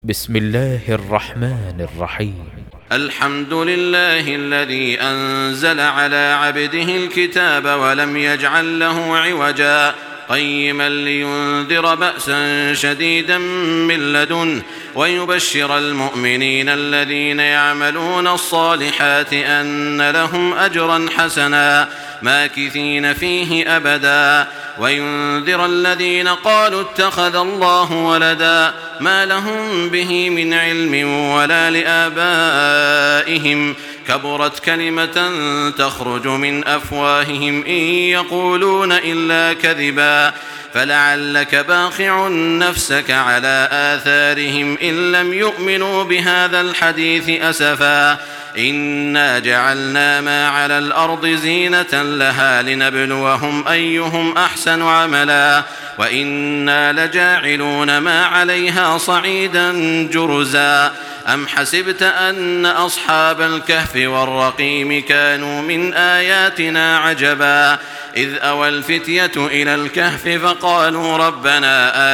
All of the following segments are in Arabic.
بسم الله الرحمن الرحيم. الحمد لله الذي أنزل على عبده الكتاب ولم يجعل له عوجا قيما لينذر بأسا شديدا من لدنه ويبشر المؤمنين الذين يعملون الصالحات أن لهم أجرا حسنا ماكثين فيه أبدا وينذر الذين قالوا اتخذ الله ولدا ما لهم به من علم ولا لآبائهم كبرت كلمة تخرج من أفواههم إن يقولون إلا كذبا فلعلك باخع نفسك على آثارهم إن لم يؤمنوا بهذا الحديث أسفا إنا جعلنا ما على الأرض زينة لها لنبلوهم أيهم أحسن عملا وإنا لجاعلون ما عليها صعيدا جرزا أم حسبت أن أصحاب الكهف والرقيم كانوا من آياتنا عجبا إذ أوى الفتية إلى الكهف فقالوا ربنا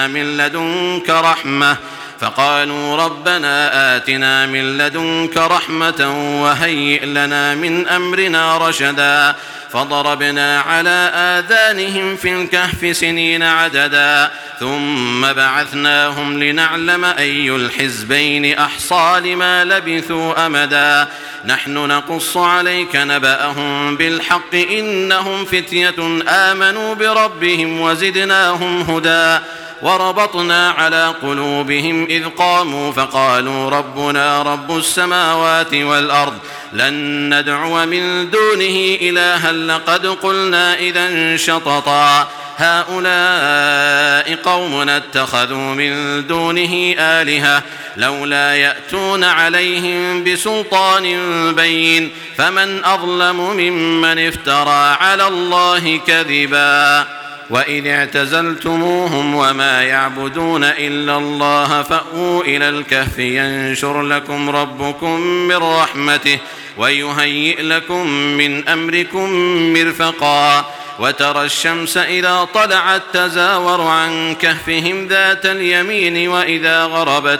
آتنا من لدنك رحمة وهيئ لنا من أمرنا رشدا فضربنا على آذانهم في الكهف سنين عددا ثم بعثناهم لنعلم أي الحزبين أحصى لما لبثوا أمدا نحن نقص عليك نبأهم بالحق إنهم فتية آمنوا بربهم وزدناهم هدى وربطنا على قلوبهم إذ قاموا فقالوا ربنا رب السماوات والأرض لن ندعو من دونه إلها لقد قلنا إذا شططا هؤلاء قومنا اتخذوا من دونه آلهة لولا يأتون عليهم بسلطان بين فمن أظلم ممن افترى على الله كذبا وإذ اعتزلتموهم وما يعبدون إلا الله فأووا إلى الكهف ينشر لكم ربكم من رحمته ويهيئ لكم من أمركم مرفقا وترى الشمس إذا طلعت تزاور عن كهفهم ذات اليمين وإذا غربت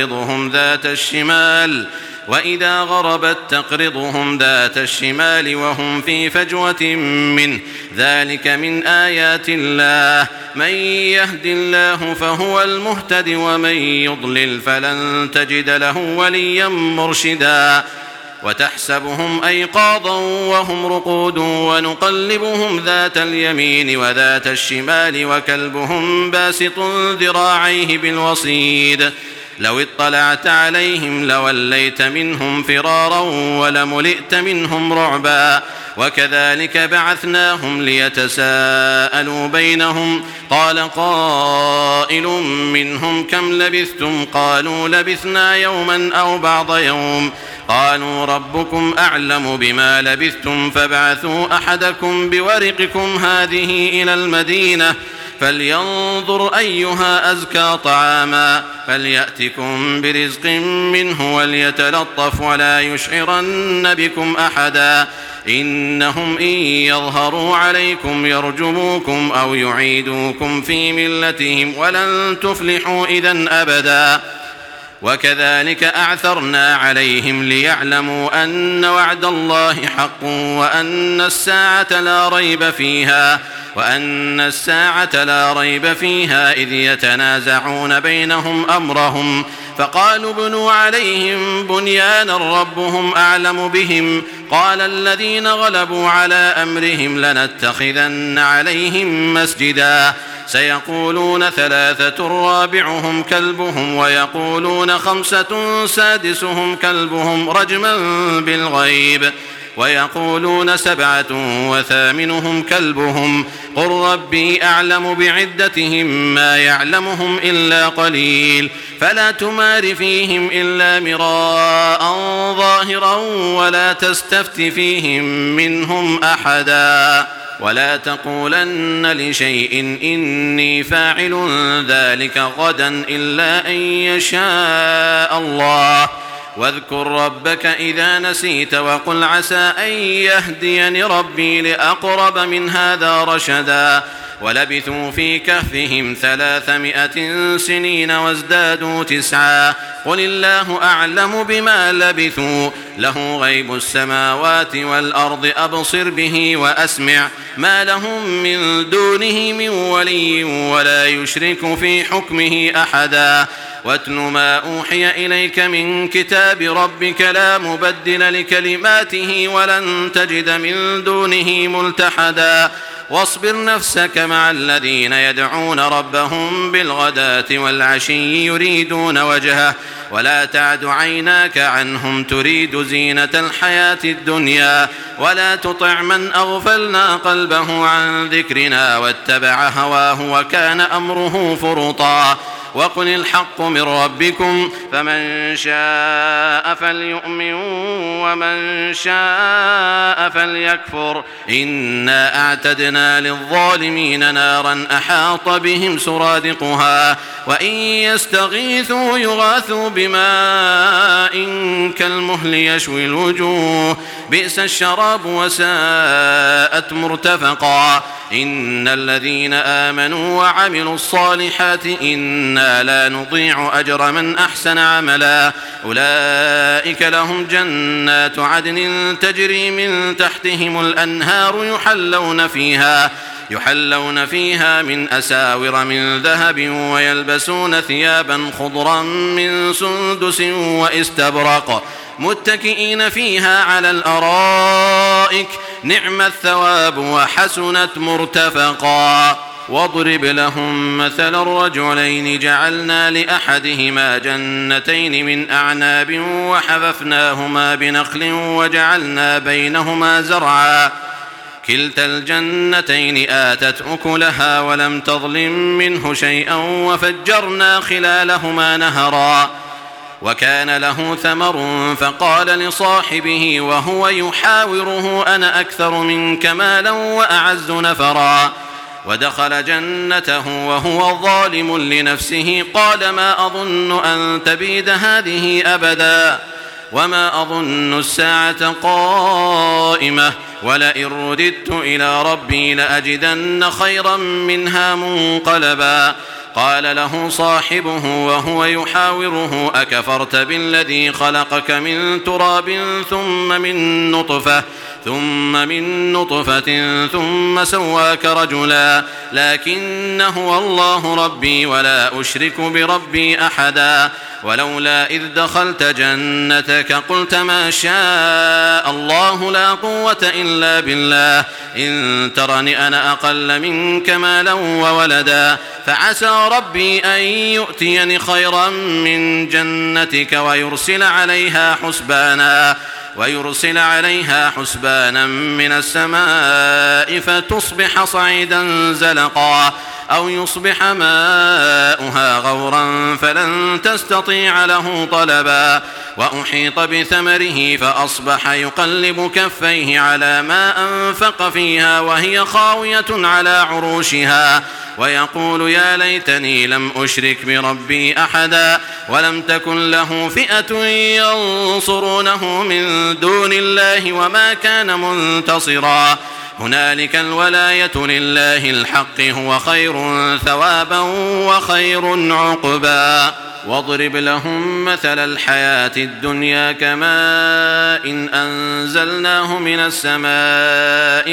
تقرضهم ذات الشمال وهم في فجوة منه ذلك من آيات الله من يهد الله فهو المهتد ومن يضلل فلن تجد له وليا مرشدا وتحسبهم أيقاظا وهم رقود ونقلبهم ذات اليمين وذات الشمال وكلبهم باسط ذراعيه بالوصيد لو اطلعت عليهم لوليت منهم فرارا ولملئت منهم رعبا وكذلك بعثناهم ليتساءلوا بينهم قال قائل منهم كم لبثتم قالوا لبثنا يوما أو بعض يوم قالوا ربكم أعلم بما لبثتم فابعثوا أحدكم بورقكم هذه إلى المدينة فلينظر أيها أزكى طعاما فليأتكم برزق منه وليتلطف ولا يشعرن بكم أحدا إنهم إن يظهروا عليكم يرجموكم أو يعيدوكم في ملتهم ولن تفلحوا إذن أبدا وكذلك أعثرنا عليهم ليعلموا أن وعد الله حق وأن الساعة لا ريب فيها إذ يتنازعون بينهم أمرهم فقالوا ابنوا عليهم بنيانا ربهم أعلم بهم قال الذين غلبوا على أمرهم لنتخذن عليهم مسجدا سيقولون 3 رابعهم كلبهم ويقولون 5 سادسهم كلبهم رجما بالغيب ويقولون 7 وثامنهم كلبهم قل ربي أعلم بعدتهم ما يعلمهم إلا قليل فلا تمار فيهم إلا مراء ظاهرا ولا تستفت فيهم منهم أحدا ولا تقولن لشيء إني فاعل ذلك غدا إلا أن يشاء الله واذكر ربك إذا نسيت وقل عسى أن يهديني ربي لأقرب من هذا رشدا ولبثوا في كهفهم 300 سنين وازدادوا 9 قل الله أعلم بما لبثوا له غيب السماوات والأرض أبصر به وأسمع ما لهم من دونه من ولي ولا يشرك في حكمه أحدا واتل ما أوحي إليك من كتاب ربك لا مبدل لكلماته ولن تجد من دونه ملتحدا واصبر نفسك مع الذين يدعون ربهم بالغداة والعشي يريدون وجهه ولا تعد عيناك عنهم تريد زينة الحياة الدنيا ولا تطع من أغفلنا قلبه عن ذكرنا واتبع هواه وكان أمره فرطا وقل الحق من ربكم فمن شاء فليؤمن ومن شاء فليكفر إنا أعتدنا للظالمين نارا أحاط بهم سرادقها وإن يستغيثوا يغاثوا بماء كالمهل يشوي الوجوه بئس الشراب وساءت مرتفقا إن الذين آمنوا وعملوا الصالحات إنا لا نضيع أجر من أحسن عملا أولئك لهم جنات عدن تجري من تحتهم الأنهار يحلون فيها من أساور من ذهب ويلبسون ثيابا خضرا من سندس واستبرق متكئين فيها على الأرائك نعم الثواب وحسنت مرتفقا واضرب لهم مثل الرجلين جعلنا لأحدهما جنتين من أعناب وحففناهما بنخل وجعلنا بينهما زرعا كلتا الجنتين آتت أكلها ولم تظلم منه شيئا وفجرنا خلالهما نهرا وكان له ثمر فقال لصاحبه وهو يحاوره أنا أكثر منك مالا وأعز نفرا ودخل جنته وهو ظالم لنفسه قال ما أظن أن تبيد هذه أبدا وما أظن الساعة قائمة ولئن رددت إلى ربي لأجدن خيرا منها منقلبا قال له صاحبه وهو يحاوره أكفرت بالذي خلقك من تراب ثم من نطفة ثم سواك رجلا لكن هو الله ربي ولا أشرك بربي أحدا ولولا إذ دخلت جنتك قلت ما شاء الله لا قوة إلا بالله إن ترني أنا أقل منك مالا وولدا فعسى ربي أن يؤتيني خيرا من جنتك ويرسل عليها حسبانا من السماء فتصبح صعيدا زلقا أو يصبح ماؤها غورا فلن تستطيع له طلبا وأحيط بثمره فأصبح يقلب كفيه على ما أنفق فيها وهي خاوية على عروشها ويقول يا ليتني لم أشرك بربي أحدا ولم تكن له فئة ينصرونه من دون الله وما كان منتصرا هنالك الولاية لله الحق هو خير ثوابا وخير عقبا واضرب لهم مثل الحياة الدنيا كماء إن أنزلناه من السماء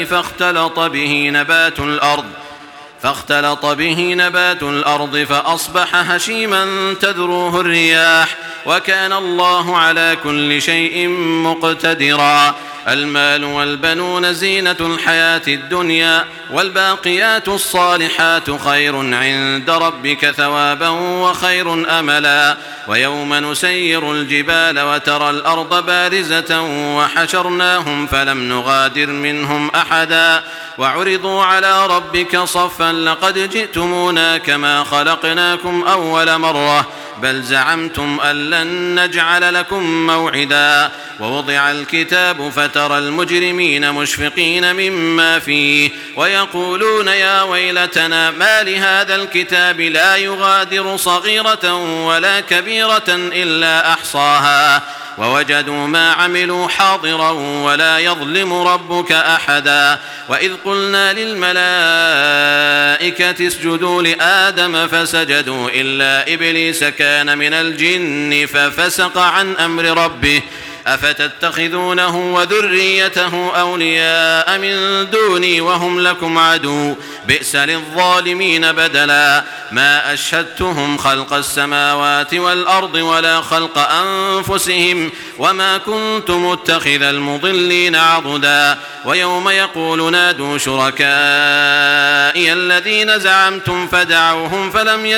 فاختلط به نبات الأرض فأصبح هشيما تذروه الرياح وكان الله على كل شيء مقتدرا المال والبنون زينة الحياة الدنيا والباقيات الصالحات خير عند ربك ثوابا وخير أملا ويوم نسير الجبال وترى الأرض بارزة وحشرناهم فلم نغادر منهم أحدا وعرضوا على ربك صفا لقد جئتمونا كما خلقناكم أول مرة بل زعمتم أن لن نجعل لكم موعدا ووضع الكتاب فترى المجرمين مشفقين مما فيه ويقولون يا ويلتنا ما لهذا الكتاب لا يغادر صغيرة ولا كبيرة إلا أحصاها ووجدوا ما عملوا حاضرا ولا يظلم ربك أحدا. وإذ قلنا للملائكة اسجدوا لآدم فسجدوا إلا إبليس كان من الجن ففسق عن أمر ربه أفتتخذونه وذريته أولياء من دوني وهم لكم عدو بئس للظالمين بدلا. ما أشهدتهم خلق السماوات والأرض ولا خلق أنفسهم وما كنت متخذ المضلين عضدا. ويوم يقول نادوا شركائي الذين زعمتم فدعوهم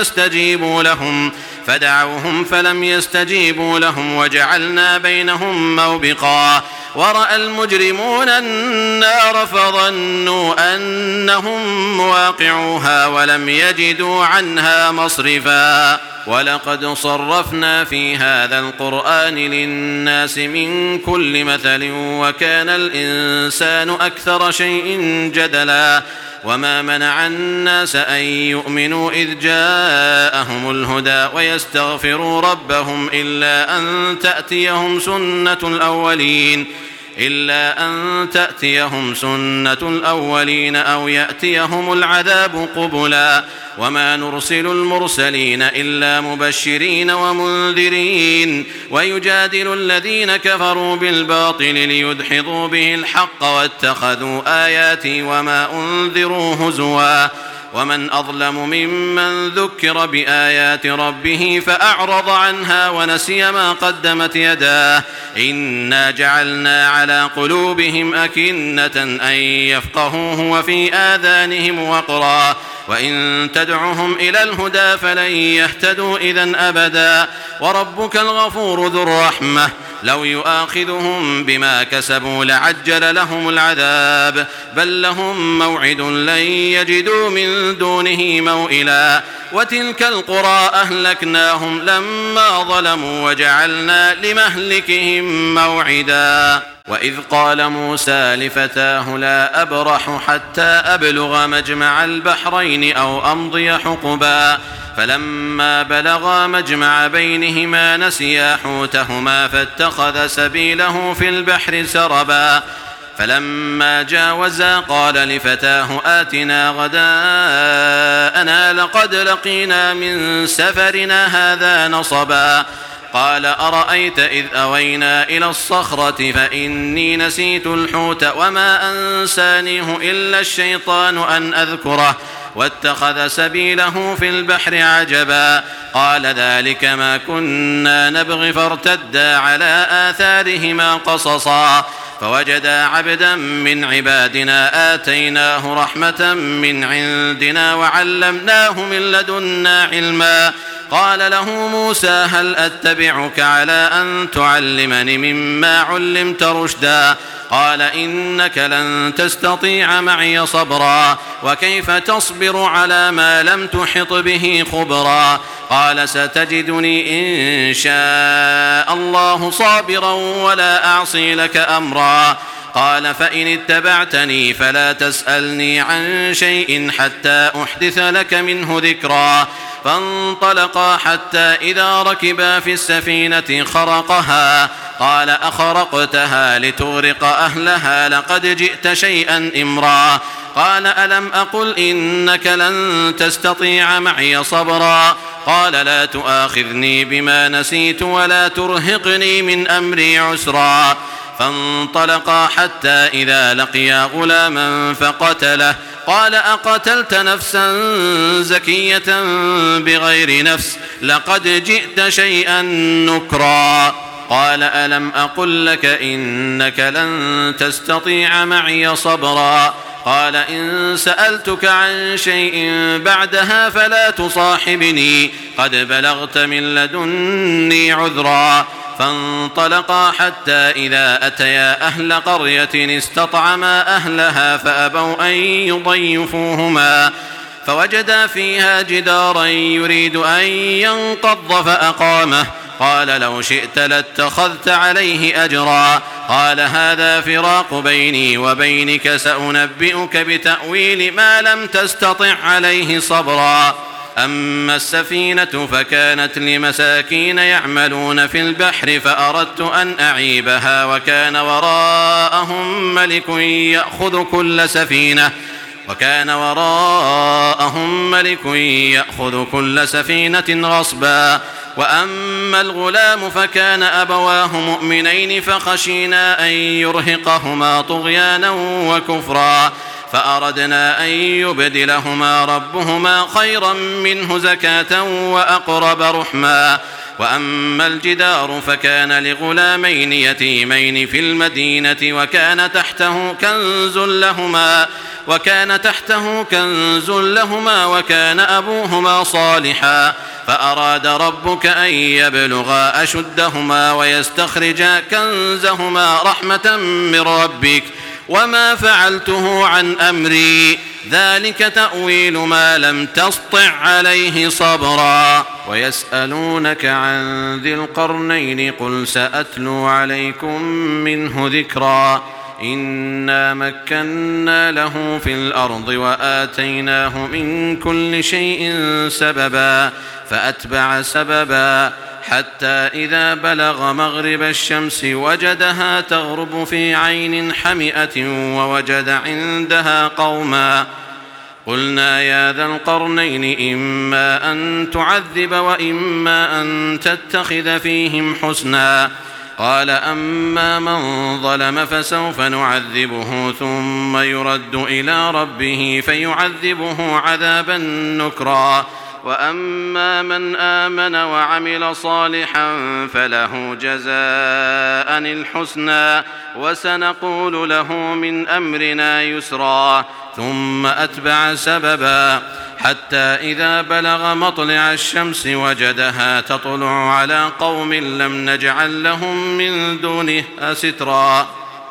فلم يستجيبوا لهم وجعلنا بينهم موبقا. ورأى المجرمون النار فظنوا أنهم مواقعوها ولم يجدوا عنها مصرفا. ولقد صرفنا في هذا القرآن للناس من كل مثل وكان الإنسان أكثر شيء جدلا. وما منع الناس أن يؤمنوا إذ جاءهم الهدى ويستغفروا ربهم إلا أن تأتيهم سنة الأولين أو يأتيهم العذاب قبلا. وما نرسل المرسلين إلا مبشرين ومنذرين ويجادل الذين كفروا بالباطل ليدحضوا به الحق واتخذوا آياتي وما أنذروا هزوا. ومن أظلم ممن ذكر بآيات ربه فأعرض عنها ونسي ما قدمت يداه إنا جعلنا على قلوبهم أكنة أن يفقهوه وفي آذانهم وقرا وإن تدعهم إلى الهدى فلن يهتدوا إذن أبدا. وربك الغفور ذو الرحمة لو يؤاخذهم بما كسبوا لعجل لهم العذاب بل لهم موعد لن يجدوا من دونه موئلا. وتلك القرى أهلكناهم لما ظلموا وجعلنا لمهلكهم موعدا. وإذ قال موسى لفتاه لا أبرح حتى أبلغ مجمع البحرين أو أمضي حقبا فلما بلغا مجمع بينهما نسيا حوتهما فاتخذ سبيله في البحر سربا. فلما جاوزا قال لفتاه آتنا غداءنا لقد لقينا من سفرنا هذا نصبا. قال أرأيت إذ أوينا إلى الصخرة فإني نسيت الحوت وما أنسانيه إلا الشيطان أن أذكره واتخذ سبيله في البحر عجبا. قال ذلك ما كنا نبغي فارتدا على آثارهما قصصا فوجدا عبدا من عبادنا آتيناه رحمة من عندنا وعلمناه من لدنا علما. قال له موسى هل أتبعك على أن تعلمني مما علمت رشدا. قال إنك لن تستطيع معي صبرا وكيف تصبر على ما لم تحط به خبرا. قال ستجدني إن شاء الله صابرا ولا أعصي لك أمرا. قال فإن اتبعتني فلا تسألني عن شيء حتى أحدث لك منه ذكرا. فانطلقا حتى إذا ركبا في السفينة خرقها قال أخرقتها لتغرق أهلها لقد جئت شيئا إمرا. قال ألم أقل إنك لن تستطيع معي صبرا. قال لا تؤاخذني بما نسيت ولا ترهقني من أمري عسرا. فانطلقا حتى إذا لقيا غلاما فقتله. قال أقتلت نفسا زكية بغير نفس لقد جئت شيئا نكرا. قال ألم أقل لك إنك لن تستطيع معي صبرا. قال إن سألتك عن شيء بعدها فلا تصاحبني قد بلغت من لدني عذرا. فانطلقا حتى إذا أتيا أهل قرية استطعما أهلها فأبوا أن يضيفوهما فوجدا فيها جدارا يريد أن ينقض فأقامه. قال لو شئت لاتخذت عليه أجرا. قال هذا فراق بيني وبينك سأنبئك بتأويل ما لم تستطع عليه صبرا. أما السفينة فكانت لمساكين يعملون في البحر فأردت أن أعيبها وكان وراءهم ملك يأخذ كل سفينة غصبا. وأما الغلام فكان أبواه مؤمنين فخشينا أن يرهقهما طغيانا وكفرا فأردنا أن يبدلهما ربهما خيرا منه زكاة وأقرب رحما. وأما الجدار فكان لغلامين يتيمين في المدينة وكان تحته كنز لهما وكان أبوهما صالحا فأراد ربك أن يبلغا أشدهما ويستخرجا كنزهما رحمة من ربك وما فعلته عن أمري ذلك تأويل ما لم تسطع عليه صبرا. ويسألونك عن ذي القرنين قل سأتلو عليكم منه ذكرا إنا مكنا له في الأرض وآتيناه من كل شيء سببا فأتبع سببا حتى إذا بلغ مغرب الشمس وجدها تغرب في عين حمئة ووجد عندها قوما قلنا يا ذا القرنين إما أن تعذب وإما أن تتخذ فيهم حسنا قال أما من ظلم فسوف نعذبه ثم يرد إلى ربه فيعذبه عذابا نكرا وأما من آمن وعمل صالحا فله جزاء الحسنى وسنقول له من أمرنا يسرا ثم أتبع سببا حتى إذا بلغ مطلع الشمس وجدها تطلع على قوم لم نجعل لهم من دونها سترا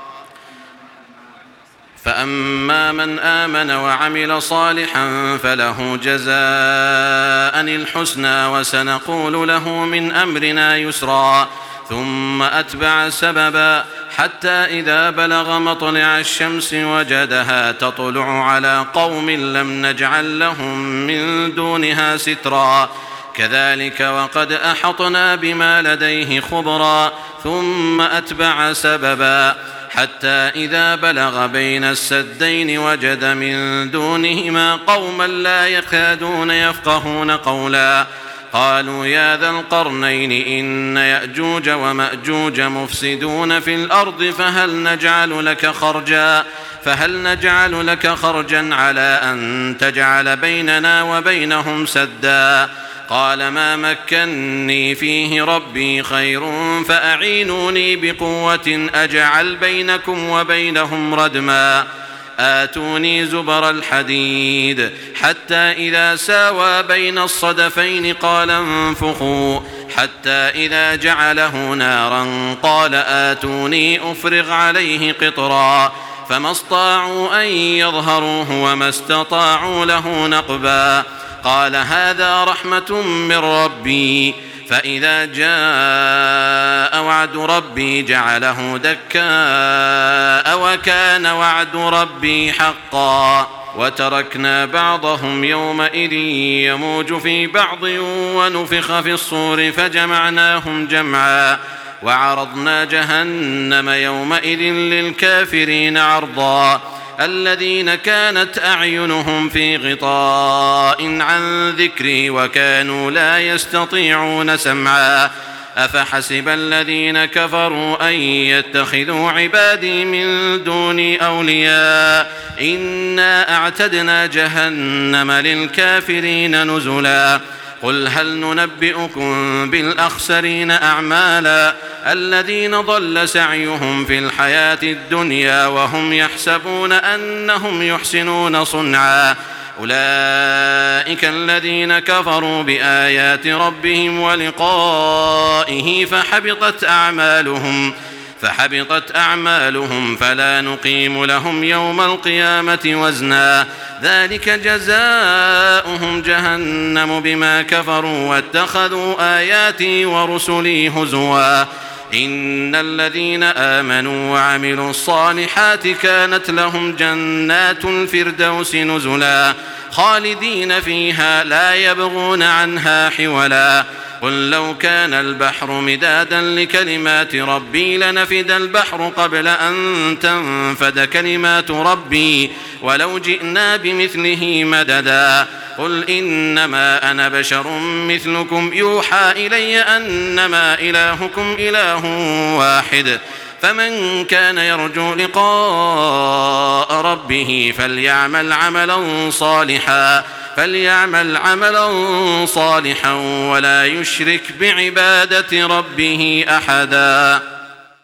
فأما من آمن وعمل صالحا فله جزاء الحسنى وسنقول له من أمرنا يسرا ثم أتبع سببا حتى إذا بلغ مطلع الشمس وجدها تطلع على قوم لم نجعل لهم من دونها سترا كذلك وقد أحطنا بما لديه خبرا ثم أتبع سببا حتى إذا بلغ بين السدين وجد من دونهما قوما لا يكادون يفقهون قولا قالوا يا ذا القرنين إن يأجوج ومأجوج مفسدون في الأرض فهل نجعل لك خرجا على أن تجعل بيننا وبينهم سدا قال ما مكني فيه ربي خير فأعينوني بقوة أجعل بينكم وبينهم ردما آتوني زبر الحديد حتى إذا ساوى بين الصدفين قال انفخوا حتى إذا جعله نارا قال آتوني أفرغ عليه قطرا فما استطاعوا أن يظهروه وما استطاعوا له نقبا قال هذا رحمة من ربي فإذا جاء وعد ربي جعله دكاء وكان وعد ربي حقا وتركنا بعضهم يومئذ يموج في بعض ونفخ في الصور فجمعناهم جمعا وعرضنا جهنم يومئذ للكافرين عرضا الذين كانت أعينهم في غطاء عن ذكري وكانوا لا يستطيعون سمعا أفحسب الذين كفروا أن يتخذوا عبادي من دوني أولياء إنا أعتدنا جهنم للكافرين نزلا قل هل ننبئكم بالأخسرين أعمالا الذين ضل سعيهم في الحياة الدنيا وهم يحسبون أنهم يحسنون صنعا أولئك الذين كفروا بآيات ربهم ولقائه فحبطت أعمالهم فلا نقيم لهم يوم القيامة وزنا ذلك جزاؤهم جهنم بما كفروا واتخذوا آياتي ورسلي هزوا إن الذين آمنوا وعملوا الصالحات كانت لهم جنات الفردوس نزلا خالدين فيها لا يبغون عنها حولا قل لو كان البحر مدادا لكلمات ربي لنفد البحر قبل أن تنفد كلمات ربي ولو جئنا بمثله مددا قل إنما أنا بشر مثلكم يوحى إلي أنما إلهكم إله واحد فمن كان يرجو لقاء ربه فليعمل عملا صالحا ولا يشرك بعبادة ربه أحدا.